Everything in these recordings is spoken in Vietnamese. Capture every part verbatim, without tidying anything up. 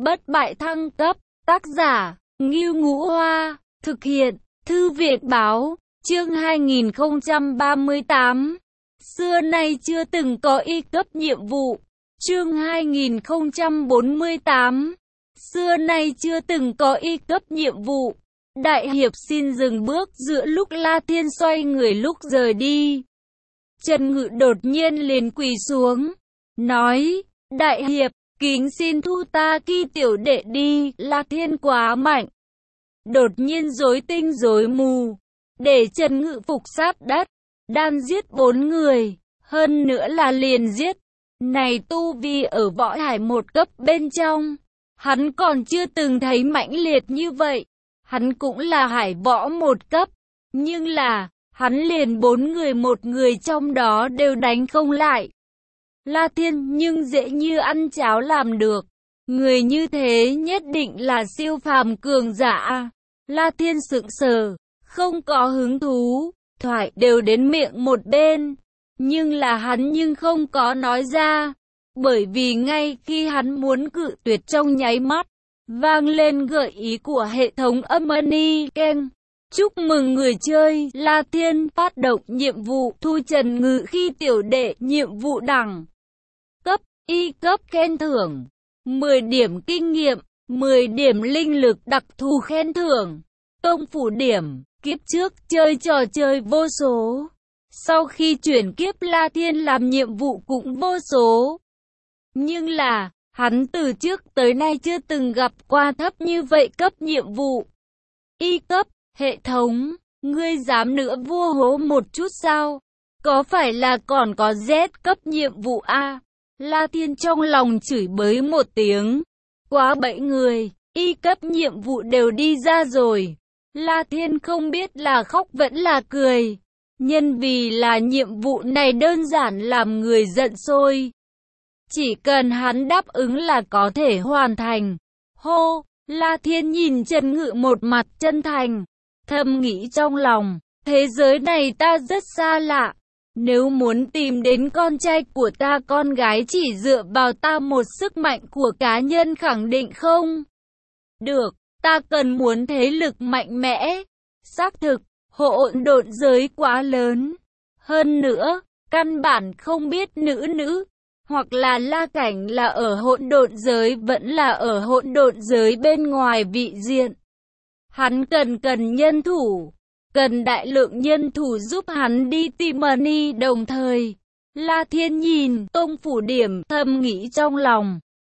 bất bại thăng cấp, tác giả, Ngưu Ngũ Hoa, thực hiện, Thư viện Báo, chương hai nghìn không trăm ba mươi tám. Xưa nay chưa từng có y cấp nhiệm vụ, chương hai nghìn không trăm bốn mươi tám. Xưa nay chưa từng có y cấp nhiệm vụ. Đại hiệp xin dừng bước giữa lúc La Thiên xoay người lúc rời đi. Trần Ngự đột nhiên liền quỳ xuống, nói, Đại hiệp, kính xin thu ta Ki tiểu đệ đi, La Thiên quá mạnh. Đột nhiên rối tinh rối mù, để Trần Ngự phục sát đất, đan giết bốn người, hơn nữa là liền giết. Này tu vi ở võ hải một cấp bên trong, hắn còn chưa từng thấy mãnh liệt như vậy. Hắn cũng là hải võ một cấp, nhưng là, hắn liền bốn người một người trong đó đều đánh không lại. La Thiên nhưng dễ như ăn cháo làm được. Người như thế nhất định là siêu phàm cường giả. La Thiên sững sờ, không có hứng thú, thoại đều đến miệng một bên. Nhưng là hắn nhưng không có nói ra, bởi vì ngay khi hắn muốn cự tuyệt trong nháy mắt, vang lên gợi ý của hệ thống âm Money Ken. Chúc mừng người chơi, La Thiên phát động nhiệm vụ thu Trần Ngự Khi tiểu đệ, nhiệm vụ đẳng cấp, y cấp khen thưởng, mười điểm kinh nghiệm, mười điểm linh lực đặc thù khen thưởng, công phủ điểm, kiếp trước chơi trò chơi vô số. Sau khi chuyển kiếp La Thiên làm nhiệm vụ cũng vô số. Nhưng là, hắn từ trước tới nay chưa từng gặp qua thấp như vậy cấp nhiệm vụ. Y cấp, hệ thống, ngươi dám nữa vua hố một chút sao? Có phải là còn có Z cấp nhiệm vụ a? La Thiên trong lòng chửi bới một tiếng. Quá bảy người, Y cấp nhiệm vụ đều đi ra rồi. La Thiên không biết là khóc vẫn là cười. Nhân vì là nhiệm vụ này đơn giản làm người giận sôi. Chỉ cần hắn đáp ứng là có thể hoàn thành. Hô, La Thiên nhìn Trần Ngự một mặt chân thành, thầm nghĩ trong lòng, thế giới này ta rất xa lạ. Nếu muốn tìm đến con trai của ta, con gái chỉ dựa vào ta một sức mạnh của cá nhân khẳng định không được, ta cần muốn thế lực mạnh mẽ. Xác thực, hỗn độn giới quá lớn. Hơn nữa, căn bản không biết nữ nữ, hoặc là La Cảnh là ở hỗn độn giới vẫn là ở hỗn độn giới bên ngoài vị diện. Hắn cần cần nhân thủ, cần đại lượng nhân thủ giúp hắn đi tìm money. Đồng thời, La Thiên nhìn công phủ điểm, thầm nghĩ trong lòng,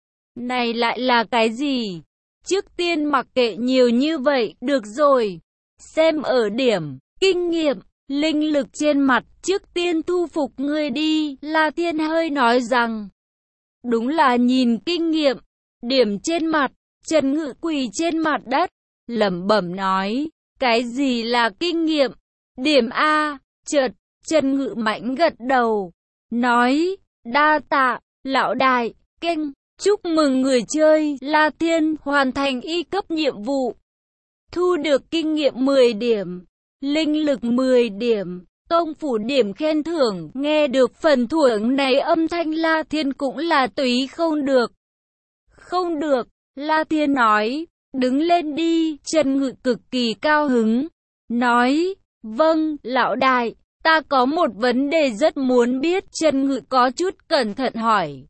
này lại là cái gì? Trước tiên mặc kệ nhiều như vậy, được rồi. Xem ở điểm, kinh nghiệm, linh lực trên mặt, trước tiên thu phục ngươi đi. La Thiên hơi nói rằng, đúng là nhìn kinh nghiệm, điểm trên mặt. Trần Ngự quỳ trên mặt đất, lẩm bẩm nói, cái gì là kinh nghiệm? Điểm A. Chợt, Trần Ngự mạnh gật đầu, nói, đa tạ, lão đại, keng. Chúc mừng người chơi, La Thiên hoàn thành y cấp nhiệm vụ. Thu được kinh nghiệm mười điểm, linh lực mười điểm, công phủ điểm khen thưởng. Nghe được phần thưởng này, âm thanh La Thiên cũng là túy không được. Không được, La Thiên nói, đứng lên đi. Trần Ngự cực kỳ cao hứng, nói, vâng, lão đại, ta có một vấn đề rất muốn biết. Trần Ngự có chút cẩn thận hỏi.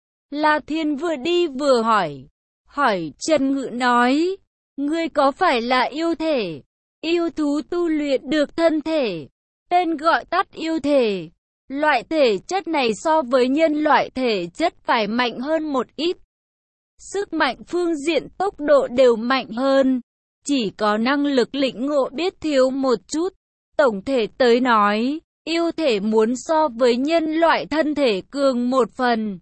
La Thiên vừa đi vừa hỏi. Hỏi, Trần Ngự nói, ngươi có phải là yêu thể? Yêu thú tu luyện được thân thể, tên gọi tắt yêu thể. Loại thể chất này so với nhân loại thể chất phải mạnh hơn một ít. Sức mạnh phương diện tốc độ đều mạnh hơn, chỉ có năng lực lĩnh ngộ biết thiếu một chút. Tổng thể tới nói, yêu thể muốn so với nhân loại thân thể cường một phần.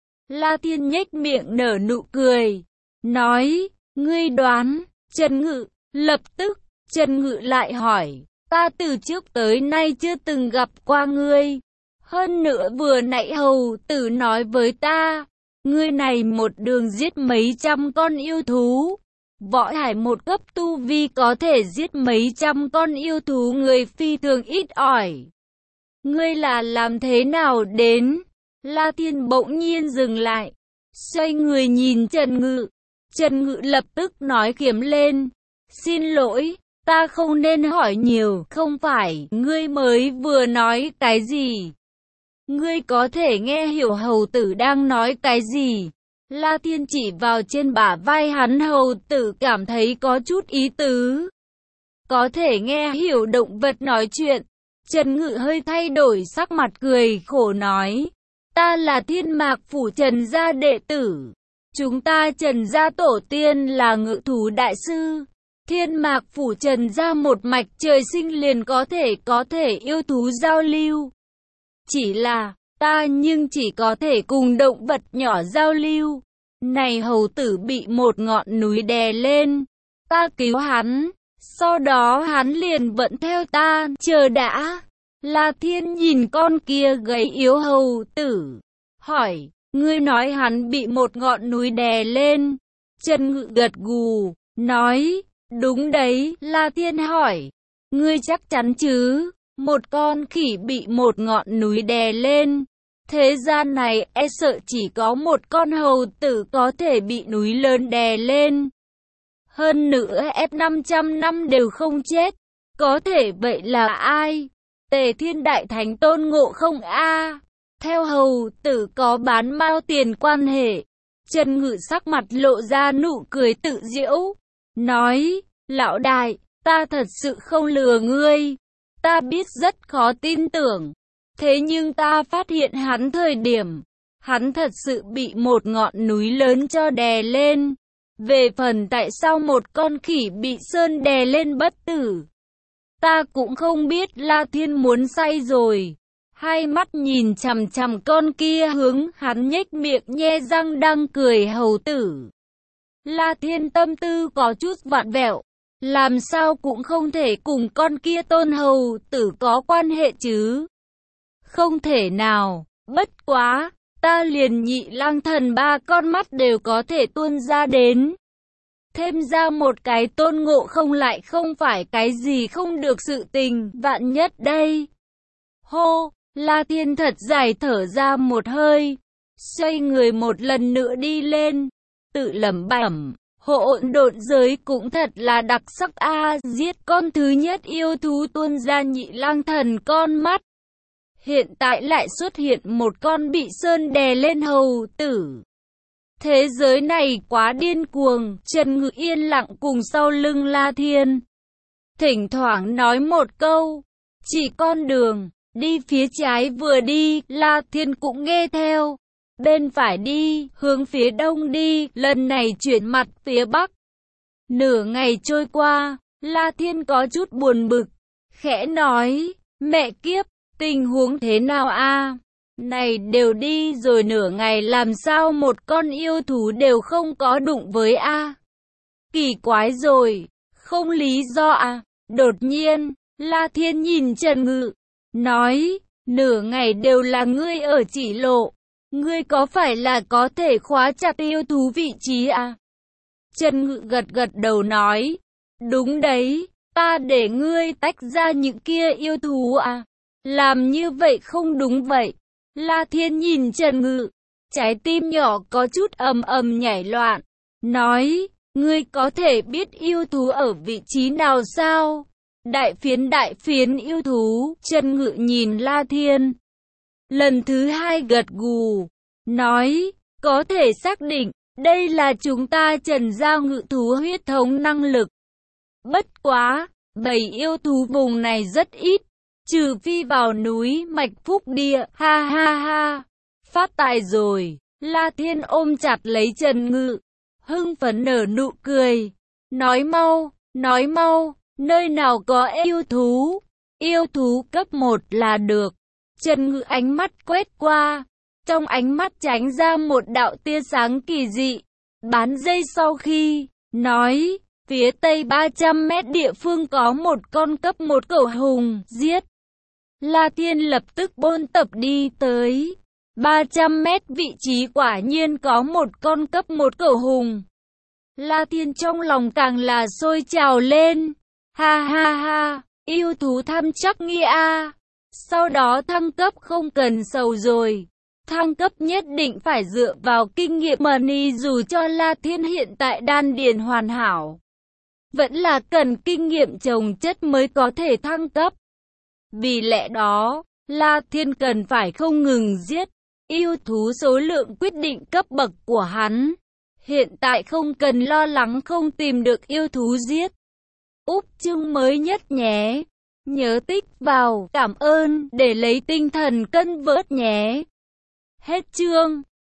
La Thiên nhếch miệng nở nụ cười, nói, ngươi đoán. Trần Ngự, lập tức, Trần Ngự lại hỏi, ta từ trước tới nay chưa từng gặp qua ngươi. Hơn nữa vừa nãy hầu tử nói với ta, ngươi này một đường giết mấy trăm con yêu thú. Võ hải một cấp tu vi có thể giết mấy trăm con yêu thú, người phi thường ít ỏi. Ngươi là làm thế nào đến? La Thiên bỗng nhiên dừng lại, xoay người nhìn Trần Ngự. Trần Ngự lập tức nói khiếm lên. Xin lỗi, ta không nên hỏi nhiều, không phải, ngươi mới vừa nói cái gì? Ngươi có thể nghe hiểu hầu tử đang nói cái gì? La Thiên chỉ vào trên bả vai hắn, hầu tử cảm thấy có chút ý tứ. Có thể nghe hiểu động vật nói chuyện. Trần Ngự hơi thay đổi sắc mặt, cười khổ nói. Ta là Thiên Mạc Phủ Trần gia đệ tử. Chúng ta Trần gia tổ tiên là ngự thú đại sư. Thiên Mạc Phủ Trần gia một mạch trời sinh liền có thể có thể yêu thú giao lưu. Chỉ là, ta nhưng chỉ có thể cùng động vật nhỏ giao lưu. Này hầu tử bị một ngọn núi đè lên. Ta cứu hắn. Sau đó hắn liền vẫn theo ta, chờ đã. La Thiên nhìn con kia gầy yếu hầu tử. Hỏi, ngươi nói hắn bị một ngọn núi đè lên. Trần Ngự gật gù, nói, đúng đấy. La Thiên hỏi, ngươi chắc chắn chứ? Một con khỉ bị một ngọn núi đè lên. Thế gian này e sợ chỉ có một con hầu tử có thể bị núi lớn đè lên. Hơn nữa ép năm trăm năm đều không chết. Có thể vậy là ai? Tề Thiên Đại Thánh Tôn Ngộ Không a? Theo hầu tử có bán mao tiền quan hệ. Trần Ngự sắc mặt lộ ra nụ cười tự giễu. Nói, lão đại, ta thật sự không lừa ngươi. Ta biết rất khó tin tưởng. Thế nhưng ta phát hiện hắn thời điểm. Hắn thật sự bị một ngọn núi lớn cho đè lên. Về phần tại sao một con khỉ bị sơn đè lên bất tử, ta cũng không biết. La Thiên muốn say rồi. Hai mắt nhìn chằm chằm con kia, hướng hắn nhếch miệng nhe răng đang cười hầu tử. La Thiên tâm tư có chút vặn vẹo. Làm sao cũng không thể cùng con kia tôn hầu tử có quan hệ chứ. Không thể nào, bất quá, ta liền nhị lang thần ba con mắt đều có thể tuôn ra đến. Thêm ra một cái Tôn Ngộ Không lại không phải cái gì không được sự tình, vạn nhất đây. Hô, La Thiên thật dài thở ra một hơi, xoay người một lần nữa đi lên, tự lẩm bẩm, hỗn độn giới cũng thật là đặc sắc a, giết con thứ nhất yêu thú tuôn ra nhị lang thần con mắt. Hiện tại lại xuất hiện một con bị sơn đè lên hầu tử. Thế giới này quá điên cuồng. Trần Ngự yên lặng cùng sau lưng La Thiên. Thỉnh thoảng nói một câu. Chỉ con đường, đi phía trái vừa đi, La Thiên cũng nghe theo. Bên phải đi, hướng phía đông đi, lần này chuyển mặt phía bắc. Nửa ngày trôi qua, La Thiên có chút buồn bực. Khẽ nói, mẹ kiếp, tình huống thế nào a? Này đều đi rồi nửa ngày làm sao một con yêu thú đều không có đụng với a? Kỳ quái rồi, không lý do à? Đột nhiên, La Thiên nhìn Trần Ngự, nói, nửa ngày đều là ngươi ở chỉ lộ, ngươi có phải là có thể khóa chặt yêu thú vị trí à? Trần Ngự gật gật đầu nói, đúng đấy, ta để ngươi tách ra những kia yêu thú à? Làm như vậy không đúng vậy. La Thiên nhìn Trần Ngự, trái tim nhỏ có chút ầm ầm nhảy loạn, nói, ngươi có thể biết yêu thú ở vị trí nào sao? Đại phiến đại phiến yêu thú. Trần Ngự nhìn La Thiên, lần thứ hai gật gù, nói, có thể xác định, đây là chúng ta Trần gia ngự thú huyết thống năng lực. Bất quá, bầy yêu thú vùng này rất ít. Trừ phi vào núi Mạch Phúc Địa, ha ha ha, phát tài rồi. La Thiên ôm chặt lấy Trần Ngự, hưng phấn nở nụ cười, nói mau, nói mau, nơi nào có yêu thú, yêu thú cấp một là được. Trần Ngự ánh mắt quét qua, trong ánh mắt tránh ra một đạo tia sáng kỳ dị, bán giây sau khi, nói, phía tây ba trăm mét địa phương có một con cấp một cẩu hùng, giết. La Thiên lập tức bôn tập đi tới. ba trăm mét vị trí quả nhiên có một con cấp một cẩu hùng. La Thiên trong lòng càng là sôi trào lên. Ha ha ha, yêu thú thăm chắc nghi a. Sau đó thăng cấp không cần sầu rồi. Thăng cấp nhất định phải dựa vào kinh nghiệm money, dù cho La Thiên hiện tại đan điền hoàn hảo, vẫn là cần kinh nghiệm chồng chất mới có thể thăng cấp. Vì lẽ đó, La Thiên cần phải không ngừng giết yêu thú, số lượng quyết định cấp bậc của hắn. Hiện tại không cần lo lắng không tìm được yêu thú giết. Úp chương mới nhất nhé. Nhớ tích vào, cảm ơn, để lấy tinh thần cân vớt nhé. Hết chương.